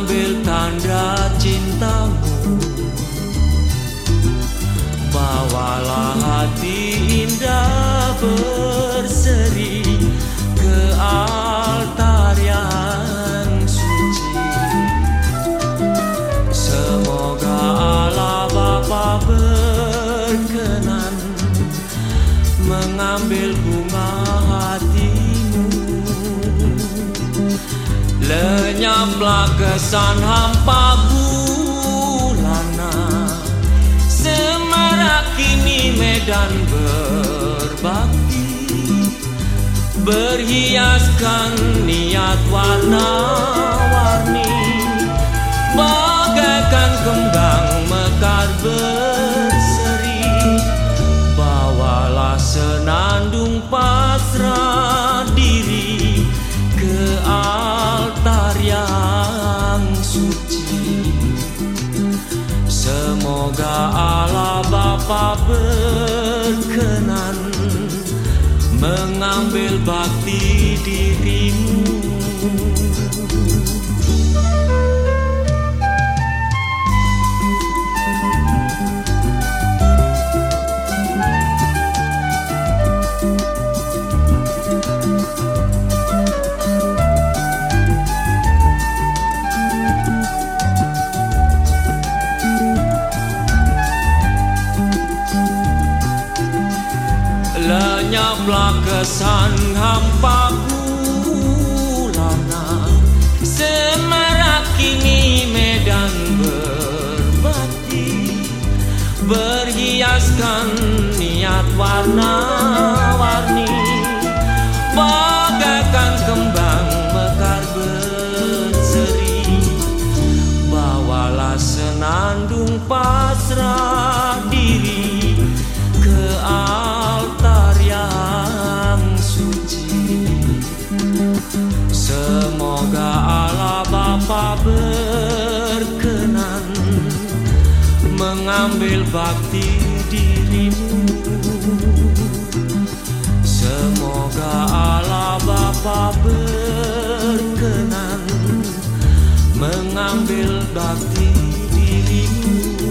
mengambil tanda cintamu. Bawalah hati indah berseri ke altar yang suci. Semoga Allah Bapa berkenan mengambil bunga hatimu. Lenyaplah kesan hampa bulana, semarak kini medan berbakti, berhiaskan niat warna-warni, bagaikan kembang mekar berseri. Bawalah senandung pasrah diri ke altar yang suci. Semoga Allah Bapa berkenan mengambil bakti dirimu. Lenyaplah kesan hampa bulana, semarak kini medan berbakti, berhiaskan niat warna-warni, bagaikan kembang mekar berseri. Bawalah senandung pasrah diri ke altar yang suci. Semoga Allah Bapa berkenan mengambil bakti dirimu. Semoga Allah Bapa berkenan mengambil bakti dirimu.